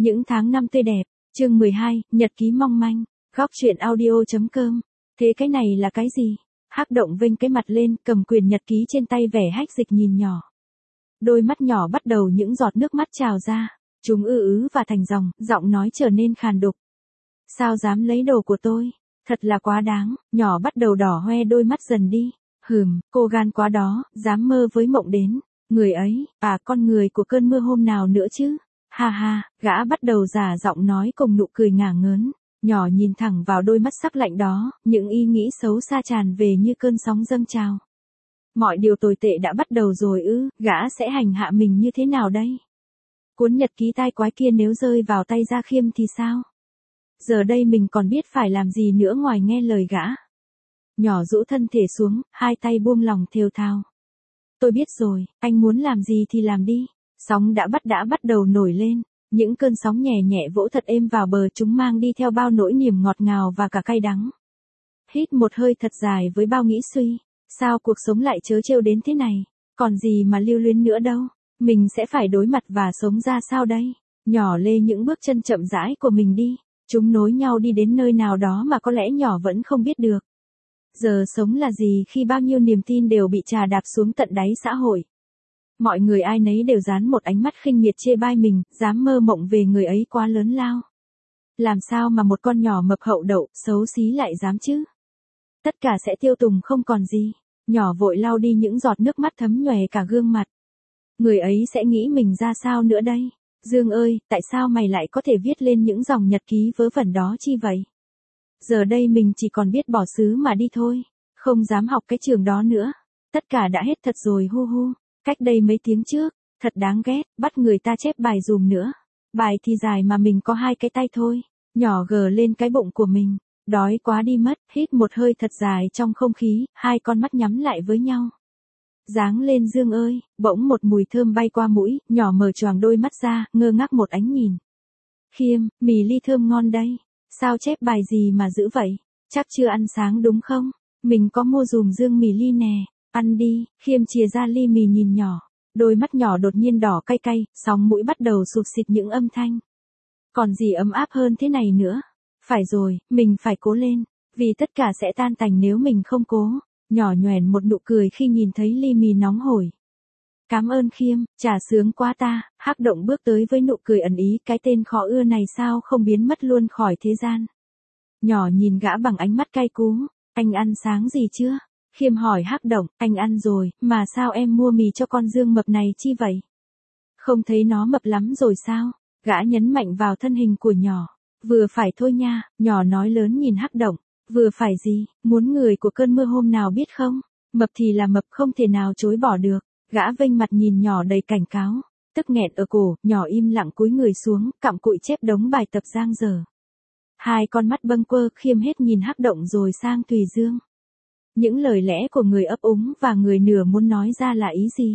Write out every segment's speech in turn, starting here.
Những tháng năm tươi đẹp, chương 12, nhật ký mong manh, góc truyện audio.com. Thế cái này là cái gì? Hắc Động vênh cái mặt lên, cầm quyển nhật ký trên tay vẻ hách dịch nhìn nhỏ. Đôi mắt nhỏ bắt đầu những giọt nước mắt trào ra, chúng ư và thành dòng, giọng nói trở nên khàn đục. Sao dám lấy đồ của tôi? Thật là quá đáng, nhỏ bắt đầu đỏ hoe đôi mắt dần đi. Cô gan quá đó, dám mơ với mộng đến. Người ấy, con người của cơn mưa hôm nào nữa chứ? Ha ha, gã bắt đầu giả giọng nói cùng nụ cười ngả ngớn. Nhỏ nhìn thẳng vào đôi mắt sắc lạnh đó, những ý nghĩ xấu xa tràn về như cơn sóng dâng trào. Mọi điều tồi tệ đã bắt đầu rồi ư, gã sẽ hành hạ mình như thế nào đây? Cuốn nhật ký tai quái kia nếu rơi vào tay Gia Khiêm thì sao? Giờ đây mình còn biết phải làm gì nữa ngoài nghe lời gã. Nhỏ rũ thân thể xuống, hai tay buông lỏng thều thào. Tôi biết rồi, anh muốn làm gì thì làm đi. Sóng đã bắt đầu nổi lên. Những cơn sóng nhẹ nhẹ vỗ thật êm vào bờ, chúng mang đi theo bao nỗi niềm ngọt ngào và cả cay đắng. Hít một hơi thật dài với bao nghĩ suy. Sao cuộc sống lại trớ trêu đến thế này? Còn gì mà lưu luyến nữa đâu. Mình sẽ phải đối mặt và sống ra sao đây? Nhỏ lê những bước chân chậm rãi của mình đi. Chúng nối nhau đi đến nơi nào đó mà có lẽ nhỏ vẫn không biết được. Giờ sống là gì khi bao nhiêu niềm tin đều bị trà đạp xuống tận đáy xã hội? Mọi người ai nấy đều dán một ánh mắt khinh miệt chê bai mình, dám mơ mộng về người ấy quá lớn lao. Làm sao mà một con nhỏ mập hậu đậu, xấu xí lại dám chứ? Tất cả sẽ tiêu tùng không còn gì. Nhỏ vội lau đi những giọt nước mắt thấm nhòe cả gương mặt. Người ấy sẽ nghĩ mình ra sao nữa đây? Dương ơi, tại sao mày lại có thể viết lên những dòng nhật ký vớ vẩn đó chi vậy? Giờ đây mình chỉ còn biết bỏ xứ mà đi thôi. Không dám học cái trường đó nữa. Tất cả đã hết thật rồi hu hu. Cách đây mấy tiếng trước, thật đáng ghét, bắt người ta chép bài dùm nữa. Bài thì dài mà mình có 2 cái tay thôi. Nhỏ gờ lên cái bụng của mình. Đói quá đi mất, hít một hơi thật dài trong không khí, 2 con mắt nhắm lại với nhau. Giáng lên Dương ơi, bỗng một mùi thơm bay qua mũi, nhỏ mở choàng đôi mắt ra, ngơ ngác một ánh nhìn. Khiêm, mì ly thơm ngon đây. Sao chép bài gì mà dữ vậy? Chắc chưa ăn sáng đúng không? Mình có mua dùm Dương mì ly nè. Ăn đi, Khiêm chìa ra ly mì nhìn nhỏ. Đôi mắt nhỏ đột nhiên đỏ cay cay, sóng mũi bắt đầu sụt xịt những âm thanh. Còn gì ấm áp hơn thế này nữa? Phải rồi, mình phải cố lên. Vì tất cả sẽ tan tành nếu mình không cố. Nhỏ nhoẻn một nụ cười khi nhìn thấy ly mì nóng hổi. Cảm ơn Khiêm, trà sướng quá ta. Hắc Động bước tới với nụ cười ẩn ý, cái tên khó ưa này sao không biến mất luôn khỏi thế gian. Nhỏ nhìn gã bằng ánh mắt cay cú. Anh ăn sáng gì chưa? Khiêm hỏi Hắc Động, anh ăn rồi, mà sao em mua mì cho con Dương mập này chi vậy? Không thấy nó mập lắm rồi sao? Gã nhấn mạnh vào thân hình của nhỏ. Vừa phải thôi nha, nhỏ nói lớn nhìn Hắc Động. Vừa phải gì, muốn người của cơn mưa hôm nào biết không? Mập thì là mập, không thể nào chối bỏ được. Gã vênh mặt nhìn nhỏ đầy cảnh cáo. Tức nghẹn ở cổ, nhỏ im lặng cúi người xuống, cặm cụi chép đống bài tập giang dở. 2 con mắt bâng quơ, Khiêm hết nhìn Hắc Động rồi sang Thùy Dương. Những lời lẽ của người ấp úng và người nửa muốn nói ra là ý gì?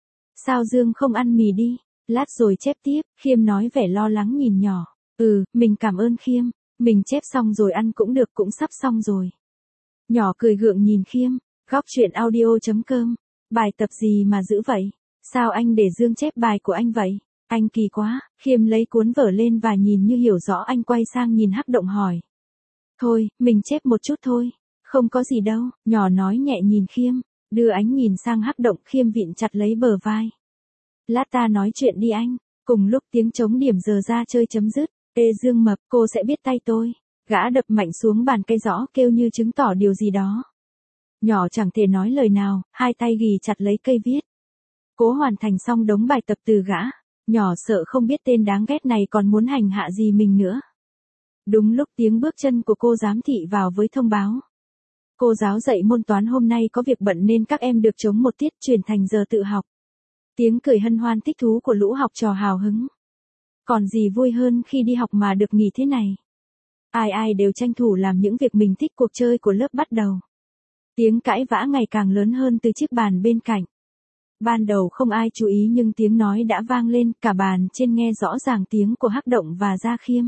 Sao Dương không ăn mì đi? Lát rồi chép tiếp, Khiêm nói vẻ lo lắng nhìn nhỏ. Mình cảm ơn Khiêm. Mình chép xong rồi ăn cũng được, cũng sắp xong rồi. Nhỏ cười gượng nhìn Khiêm. Góc truyện audio.com. Bài tập gì mà dữ vậy? Sao anh để Dương chép bài của anh vậy? Anh kỳ quá. Khiêm lấy cuốn vở lên và nhìn như hiểu rõ, anh quay sang nhìn Hắc Động hỏi. Thôi, mình chép một chút thôi. Không có gì đâu, nhỏ nói nhẹ nhìn Khiêm. Đưa ánh nhìn sang Hắc Động, Khiêm vịn chặt lấy bờ vai. Lát ta nói chuyện đi anh. Cùng lúc tiếng trống điểm giờ ra chơi chấm dứt. Ê Dương mập, cô sẽ biết tay tôi. Gã đập mạnh xuống bàn cây giõ, kêu như chứng tỏ điều gì đó. Nhỏ chẳng thể nói lời nào, 2 tay ghì chặt lấy cây viết. Cố hoàn thành xong đống bài tập từ gã. Nhỏ sợ không biết tên đáng ghét này còn muốn hành hạ gì mình nữa. Đúng lúc tiếng bước chân của cô giám thị vào với thông báo. Cô giáo dạy môn toán hôm nay có việc bận nên các em được trống một tiết, chuyển thành giờ tự học. Tiếng cười hân hoan thích thú của lũ học trò hào hứng. Còn gì vui hơn khi đi học mà được nghỉ thế này. Ai ai đều tranh thủ làm những việc mình thích, cuộc chơi của lớp bắt đầu. Tiếng cãi vã ngày càng lớn hơn từ chiếc bàn bên cạnh. Ban đầu không ai chú ý nhưng tiếng nói đã vang lên, cả bàn trên nghe rõ ràng tiếng của Hắc Động và Gia Khiêm.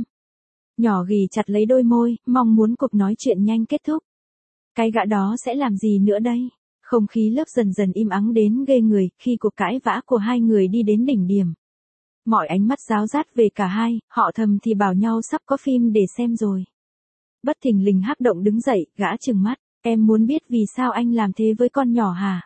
Nhỏ ghì chặt lấy đôi môi, mong muốn cuộc nói chuyện nhanh kết thúc. Cái gã đó sẽ làm gì nữa đây? Không khí lớp dần dần im ắng đến ghê người khi cuộc cãi vã của 2 người đi đến đỉnh điểm. Mọi ánh mắt giáo dát về cả hai, họ thầm thì bảo nhau sắp có phim để xem rồi. Bất thình lình Hắc Động đứng dậy, gã trừng mắt, em muốn biết vì sao anh làm thế với con nhỏ hả?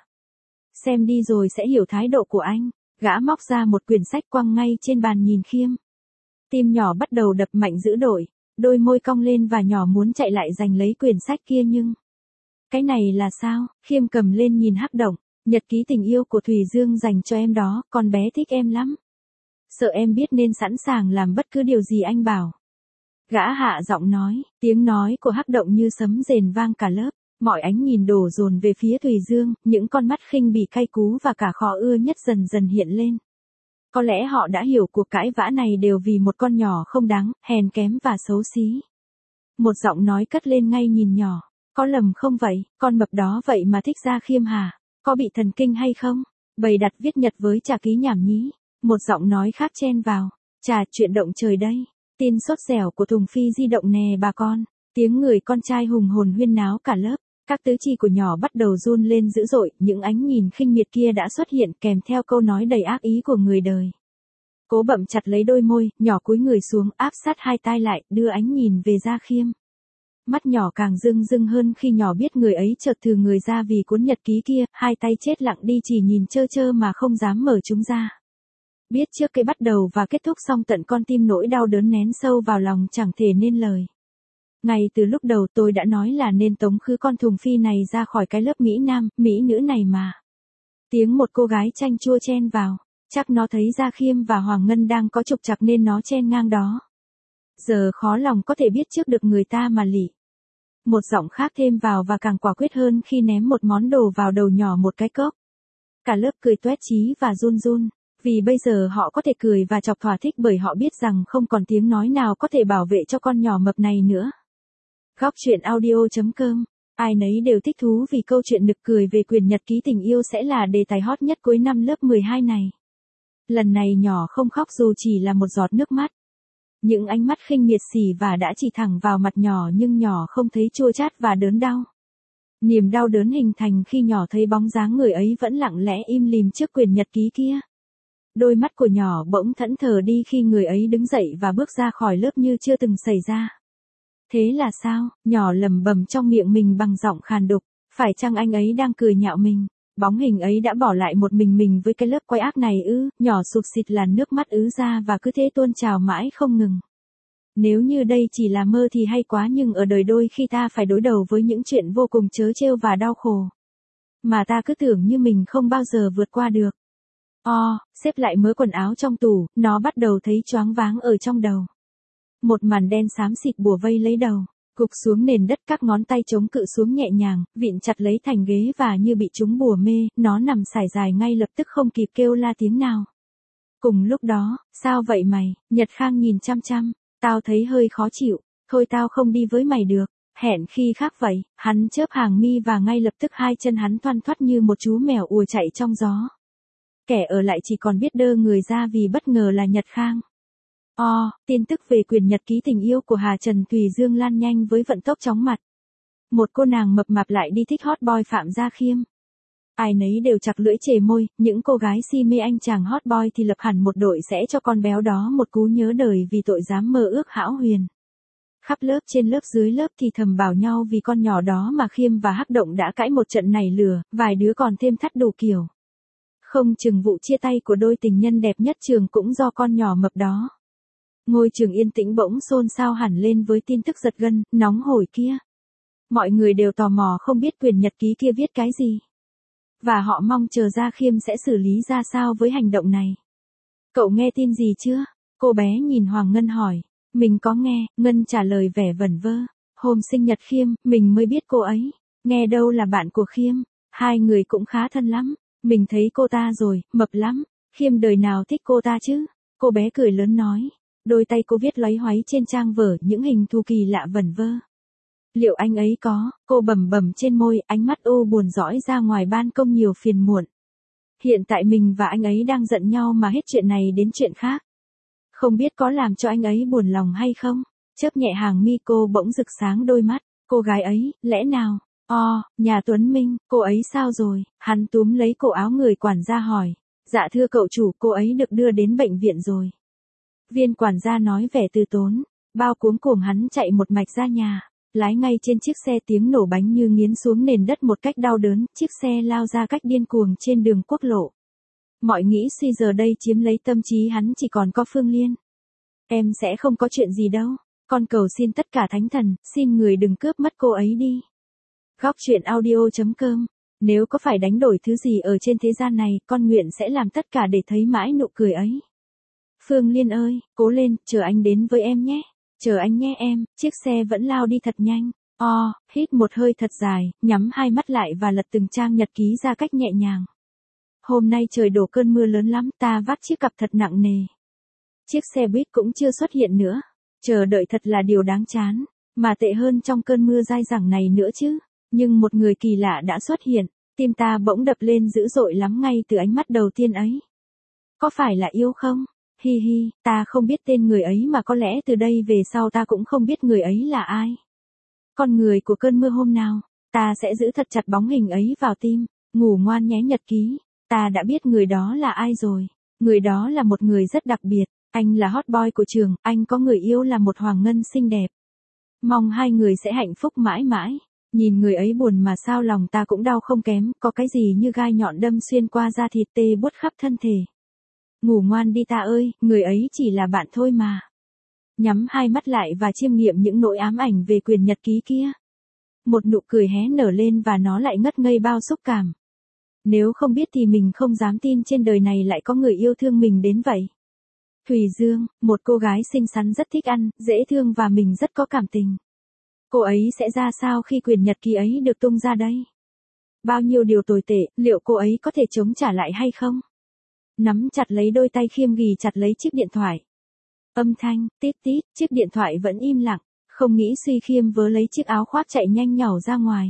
Xem đi rồi sẽ hiểu thái độ của anh. Gã móc ra một quyển sách quăng ngay trên bàn nhìn Khiêm. Tim nhỏ bắt đầu đập mạnh dữ dội, đôi môi cong lên và nhỏ muốn chạy lại giành lấy quyển sách kia nhưng... Cái này là sao? Khiêm cầm lên nhìn Hắc Động, nhật ký tình yêu của Thùy Dương dành cho em đó, con bé thích em lắm. Sợ em biết nên sẵn sàng làm bất cứ điều gì anh bảo. Gã hạ giọng nói, tiếng nói của Hắc Động như sấm rền vang cả lớp. Mọi ánh nhìn đổ dồn về phía Thùy Dương, những con mắt khinh bỉ cay cú và cả khó ưa nhất dần dần hiện lên. Có lẽ họ đã hiểu cuộc cãi vã này đều vì một con nhỏ không đáng, hèn kém và xấu xí. Một giọng nói cất lên ngay nhìn nhỏ, có lầm không vậy, con mập đó vậy mà thích Gia Khiêm hả? Có bị thần kinh hay không? Bày đặt viết nhật với trà ký nhảm nhí. Một giọng nói khác chen vào, trà chuyện động trời đây. Tin sốt dẻo của Thùng Phi di động nè bà con. Tiếng người con trai hùng hồn huyên náo cả lớp. Các tứ chi của nhỏ bắt đầu run lên dữ dội, những ánh nhìn khinh miệt kia đã xuất hiện kèm theo câu nói đầy ác ý của người đời. Cố bậm chặt lấy đôi môi, nhỏ cúi người xuống áp sát hai tai lại, đưa ánh nhìn về Gia Khiêm. Mắt nhỏ càng rưng rưng hơn khi nhỏ biết người ấy chợt thừ người ra vì cuốn nhật ký kia, hai tay chết lặng đi chỉ nhìn trơ trơ mà không dám mở chúng ra. Biết trước cái bắt đầu và kết thúc xong tận con tim nỗi đau đớn nén sâu vào lòng chẳng thể nên lời. Ngay từ lúc đầu tôi đã nói là nên tống khứ con Thùng Phi này ra khỏi cái lớp Mỹ Nam, Mỹ nữ này mà. Tiếng một cô gái chanh chua chen vào, chắc nó thấy Gia Khiêm và Hoàng Ngân đang có trục trặc nên nó chen ngang đó. Giờ khó lòng có thể biết trước được người ta mà lỉ. Một giọng khác thêm vào và càng quả quyết hơn khi ném một món đồ vào đầu nhỏ một cái cốc. Cả lớp cười toét chí và run run, vì bây giờ họ có thể cười và chọc thỏa thích bởi họ biết rằng không còn tiếng nói nào có thể bảo vệ cho con nhỏ mập này nữa. Góc truyện audio.com. Ai nấy đều thích thú vì câu chuyện nực cười về quyển nhật ký tình yêu sẽ là đề tài hot nhất cuối năm lớp 12 này. Lần này nhỏ không khóc dù chỉ là một giọt nước mắt. Những ánh mắt khinh miệt xỉ và đã chỉ thẳng vào mặt nhỏ nhưng nhỏ không thấy chua chát và đớn đau. Niềm đau đớn hình thành khi nhỏ thấy bóng dáng người ấy vẫn lặng lẽ im lìm trước quyển nhật ký kia. Đôi mắt của nhỏ bỗng thẫn thờ đi khi người ấy đứng dậy và bước ra khỏi lớp như chưa từng xảy ra. Thế là sao? Nhỏ lẩm bẩm trong miệng mình bằng giọng khàn đục, phải chăng anh ấy đang cười nhạo mình? Bóng hình ấy đã bỏ lại một mình với cái lớp quái ác này ư? Nhỏ sụt sịt làn nước mắt ứ ra và cứ thế tuôn trào mãi không ngừng. Nếu như đây chỉ là mơ thì hay quá, nhưng ở đời đôi khi ta phải đối đầu với những chuyện vô cùng trớ trêu và đau khổ. Mà ta cứ tưởng như mình không bao giờ vượt qua được. Xếp lại mớ quần áo trong tủ, nó bắt đầu thấy choáng váng ở trong đầu. Một màn đen xám xịt bủa vây lấy đầu, gục xuống nền đất, các ngón tay chống cự xuống nhẹ nhàng, vịn chặt lấy thành ghế và như bị trúng bùa mê, nó nằm sải dài ngay lập tức không kịp kêu la tiếng nào. Cùng lúc đó, sao vậy mày? Nhật Khang nhìn chăm chăm, tao thấy hơi khó chịu, thôi tao không đi với mày được, hẹn khi khác vậy. Hắn chớp hàng mi và ngay lập tức hai chân hắn thoăn thoắt như một chú mèo ùa chạy trong gió. Kẻ ở lại chỉ còn biết đơ người ra vì bất ngờ là Nhật Khang. Tin tức về quyển nhật ký tình yêu của Hà Trần Thùy Dương lan nhanh với vận tốc chóng mặt. Một cô nàng mập mạp lại đi thích hot boy Phạm Gia Khiêm. Ai nấy đều chặt lưỡi chề môi, những cô gái si mê anh chàng hot boy thì lập hẳn một đội sẽ cho con béo đó một cú nhớ đời vì tội dám mơ ước hão huyền. Khắp lớp trên lớp dưới lớp thì thầm bảo nhau vì con nhỏ đó mà Khiêm và Hắc Động đã cãi một trận nảy lửa, vài đứa còn thêm thắt đủ kiểu. Không chừng vụ chia tay của đôi tình nhân đẹp nhất trường cũng do con nhỏ mập đó. Ngôi trường yên tĩnh bỗng xôn xao hẳn lên với tin tức giật gân, nóng hổi kia. Mọi người đều tò mò không biết quyển nhật ký kia viết cái gì. Và họ mong chờ Gia Khiêm sẽ xử lý ra sao với hành động này. Cậu nghe tin gì chưa? Cô bé nhìn Hoàng Ngân hỏi. Mình có nghe, Ngân trả lời vẻ vẩn vơ. Hôm sinh nhật Khiêm, mình mới biết cô ấy. Nghe đâu là bạn của Khiêm. Hai người cũng khá thân lắm. Mình thấy cô ta rồi, mập lắm. Khiêm đời nào thích cô ta chứ? Cô bé cười lớn nói. Đôi tay cô viết loáy hoáy trên trang vở những hình thù kỳ lạ vẩn vơ. Liệu anh ấy có? Cô bẩm bẩm trên môi, ánh mắt u buồn dõi ra ngoài ban công nhiều phiền muộn. Hiện tại mình và anh ấy đang giận nhau mà hết chuyện này đến chuyện khác. Không biết có làm cho anh ấy buồn lòng hay không? Chớp nhẹ hàng mi cô bỗng rực sáng đôi mắt. Cô gái ấy, lẽ nào? Nhà Tuấn Minh, cô ấy sao rồi? Hắn túm lấy cổ áo người quản gia hỏi. Dạ thưa cậu chủ, cô ấy được đưa đến bệnh viện rồi. Viên quản gia nói vẻ từ tốn, bao cuống cuồng hắn chạy một mạch ra nhà, lái ngay trên chiếc xe tiếng nổ bánh như nghiến xuống nền đất một cách đau đớn, chiếc xe lao ra cách điên cuồng trên đường quốc lộ. Mọi nghĩ suy giờ đây chiếm lấy tâm trí hắn chỉ còn có Phương Liên. Em sẽ không có chuyện gì đâu, con cầu xin tất cả thánh thần, xin người đừng cướp mất cô ấy đi. Góc truyện audio.com. Nếu có phải đánh đổi thứ gì ở trên thế gian này, con nguyện sẽ làm tất cả để thấy mãi nụ cười ấy. Phương Liên ơi, cố lên, chờ anh đến với em nhé. Chờ anh nhé em, chiếc xe vẫn lao đi thật nhanh. Hít một hơi thật dài, nhắm hai mắt lại và lật từng trang nhật ký ra cách nhẹ nhàng. Hôm nay trời đổ cơn mưa lớn lắm, ta vác chiếc cặp thật nặng nề. Chiếc xe buýt cũng chưa xuất hiện nữa. Chờ đợi thật là điều đáng chán, mà tệ hơn trong cơn mưa dai dẳng này nữa chứ. Nhưng một người kỳ lạ đã xuất hiện, tim ta bỗng đập lên dữ dội lắm ngay từ ánh mắt đầu tiên ấy. Có phải là yêu không? Hi hi, ta không biết tên người ấy mà có lẽ từ đây về sau ta cũng không biết người ấy là ai. Con người của cơn mưa hôm nào, ta sẽ giữ thật chặt bóng hình ấy vào tim, ngủ ngoan nhé nhật ký. Ta đã biết người đó là ai rồi. Người đó là một người rất đặc biệt. Anh là hot boy của trường, anh có người yêu là một hoàng ngân xinh đẹp. Mong hai người sẽ hạnh phúc mãi mãi. Nhìn người ấy buồn mà sao lòng ta cũng đau không kém, có cái gì như gai nhọn đâm xuyên qua da thịt tê buốt khắp thân thể. Ngủ ngoan đi ta ơi, người ấy chỉ là bạn thôi mà. Nhắm hai mắt lại và chiêm nghiệm những nỗi ám ảnh về quyển nhật ký kia. Một nụ cười hé nở lên và nó lại ngất ngây bao xúc cảm. Nếu không biết thì mình không dám tin trên đời này lại có người yêu thương mình đến vậy. Thùy Dương, một cô gái xinh xắn rất thích ăn, dễ thương và mình rất có cảm tình. Cô ấy sẽ ra sao khi quyển nhật ký ấy được tung ra đây? Bao nhiêu điều tồi tệ, liệu cô ấy có thể chống trả lại hay không? Nắm chặt lấy đôi tay Khiêm ghì chặt lấy chiếc điện thoại. Âm thanh, tít tít, chiếc điện thoại vẫn im lặng, không nghĩ suy Khiêm vớ lấy chiếc áo khoác chạy nhanh nhảu ra ngoài.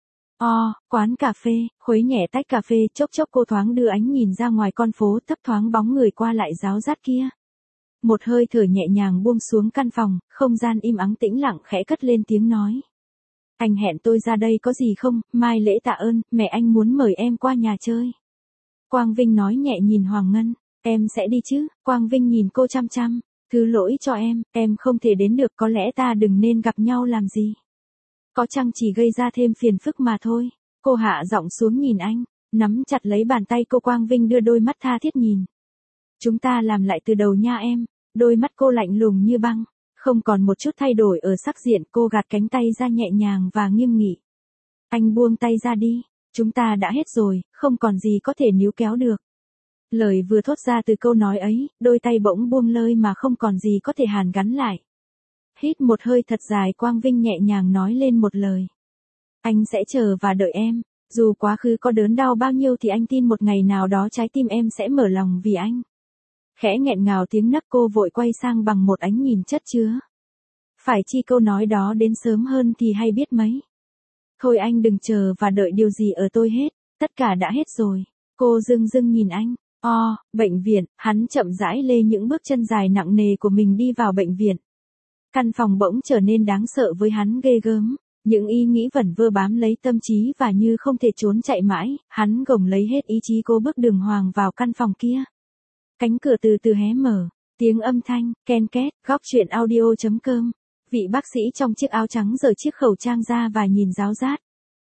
Quán cà phê, khuấy nhẹ tách cà phê, chốc chốc cô thoáng đưa ánh nhìn ra ngoài con phố thấp thoáng bóng người qua lại ráo rát kia. Một hơi thở nhẹ nhàng buông xuống căn phòng, không gian im ắng tĩnh lặng khẽ cất lên tiếng nói. Anh hẹn tôi ra đây có gì không, mai lễ tạ ơn, mẹ anh muốn mời em qua nhà chơi. Quang Vinh nói nhẹ nhìn Hoàng Ngân, em sẽ đi chứ, Quang Vinh nhìn cô chăm chăm, thứ lỗi cho em không thể đến được, có lẽ ta đừng nên gặp nhau làm gì. Có chăng chỉ gây ra thêm phiền phức mà thôi. Cô hạ giọng xuống nhìn anh, nắm chặt lấy bàn tay cô. Quang Vinh đưa đôi mắt tha thiết nhìn. Chúng ta làm lại từ đầu nha em. Đôi mắt cô lạnh lùng như băng, không còn một chút thay đổi ở sắc diện. Cô gạt cánh tay ra nhẹ nhàng và nghiêm nghị. Anh buông tay ra đi, chúng ta đã hết rồi, không còn gì có thể níu kéo được. Lời vừa thốt ra từ câu nói ấy, đôi tay bỗng buông lơi mà không còn gì có thể hàn gắn lại. Hít một hơi thật dài, Quang Vinh nhẹ nhàng nói lên một lời. Anh sẽ chờ và đợi em, dù quá khứ có đớn đau bao nhiêu thì anh tin một ngày nào đó trái tim em sẽ mở lòng vì anh. Khẽ nghẹn ngào tiếng nấc, cô vội quay sang bằng một ánh nhìn chất chứa. Phải chi câu nói đó đến sớm hơn thì hay biết mấy. Thôi anh đừng chờ và đợi điều gì ở tôi hết, tất cả đã hết rồi. Cô dưng dưng nhìn anh. Bệnh viện, hắn chậm rãi lê những bước chân dài nặng nề của mình đi vào bệnh viện. Căn phòng bỗng trở nên đáng sợ với hắn ghê gớm. Những ý nghĩ vẩn vơ bám lấy tâm trí và như không thể trốn chạy mãi, hắn gồng lấy hết ý chí cô bước đường hoàng vào căn phòng kia. Cánh cửa từ từ hé mở, tiếng âm thanh, ken két, góc truyện audio.com. Vị bác sĩ trong chiếc áo trắng giở chiếc khẩu trang ra và nhìn ráo rát.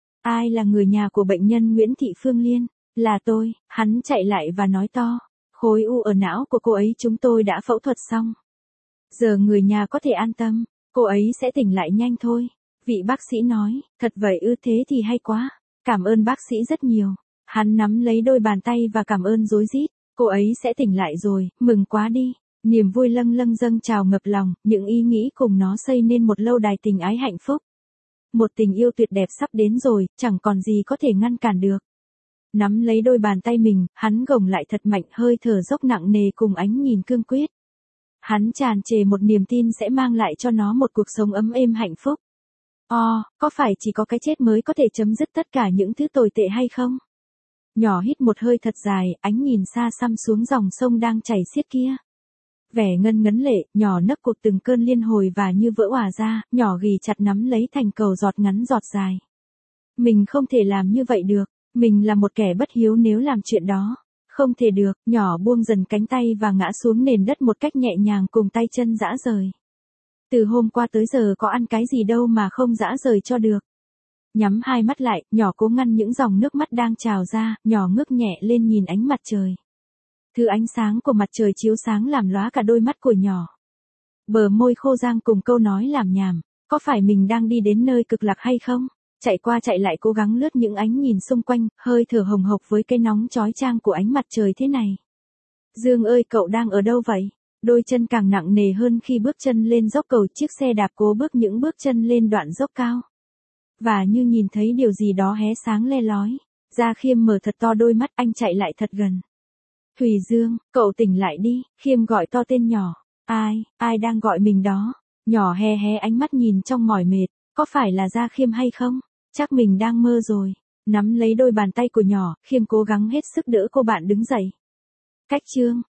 Ai là người nhà của bệnh nhân Nguyễn Thị Phương Liên? Là tôi, hắn chạy lại và nói to. Khối u ở não của cô ấy chúng tôi đã phẫu thuật xong. Giờ người nhà có thể an tâm, cô ấy sẽ tỉnh lại nhanh thôi. Vị bác sĩ nói, thật vậy ư, thế thì hay quá. Cảm ơn bác sĩ rất nhiều. Hắn nắm lấy đôi bàn tay và cảm ơn rối rít. Cô ấy sẽ tỉnh lại rồi, mừng quá đi. Niềm vui lâng lâng dâng trào ngập lòng, những ý nghĩ cùng nó xây nên một lâu đài tình ái hạnh phúc. Một tình yêu tuyệt đẹp sắp đến rồi, chẳng còn gì có thể ngăn cản được. Nắm lấy đôi bàn tay mình, hắn gồng lại thật mạnh, hơi thở dốc nặng nề cùng ánh nhìn cương quyết. Hắn tràn trề một niềm tin sẽ mang lại cho nó một cuộc sống ấm êm hạnh phúc. Có phải chỉ có cái chết mới có thể chấm dứt tất cả những thứ tồi tệ hay không? Nhỏ hít một hơi thật dài, ánh nhìn xa xăm xuống dòng sông đang chảy xiết kia. Vẻ ngân ngấn lệ, nhỏ nấc cuộc từng cơn liên hồi và như vỡ òa ra, nhỏ ghì chặt nắm lấy thành cầu giọt ngắn giọt dài. Mình không thể làm như vậy được, mình là một kẻ bất hiếu nếu làm chuyện đó. Không thể được, nhỏ buông dần cánh tay và ngã xuống nền đất một cách nhẹ nhàng cùng tay chân rã rời. Từ hôm qua tới giờ có ăn cái gì đâu mà không rã rời cho được. Nhắm hai mắt lại, nhỏ cố ngăn những dòng nước mắt đang trào ra, nhỏ ngước nhẹ lên nhìn ánh mặt trời. Thứ ánh sáng của mặt trời chiếu sáng làm lóa cả đôi mắt của nhỏ. Bờ môi khô rang cùng câu nói làm nhảm, có phải mình đang đi đến nơi cực lạc hay không? Chạy qua chạy lại cố gắng lướt những ánh nhìn xung quanh, hơi thở hồng hộc với cái nóng chói chang của ánh mặt trời thế này. Dương ơi, cậu đang ở đâu vậy? Đôi chân càng nặng nề hơn khi bước chân lên dốc cầu, chiếc xe đạp cố bước những bước chân lên đoạn dốc cao. Và như nhìn thấy điều gì đó hé sáng le lói. Gia Khiêm mở thật to đôi mắt, anh chạy lại thật gần. Thùy Dương, cậu tỉnh lại đi, Khiêm gọi to tên nhỏ. Ai đang gọi mình đó? Nhỏ hé hé ánh mắt nhìn trong mỏi mệt, có phải là Gia Khiêm hay không? Chắc mình đang mơ rồi. Nắm lấy đôi bàn tay của nhỏ, Khiêm cố gắng hết sức đỡ cô bạn đứng dậy. Cách chương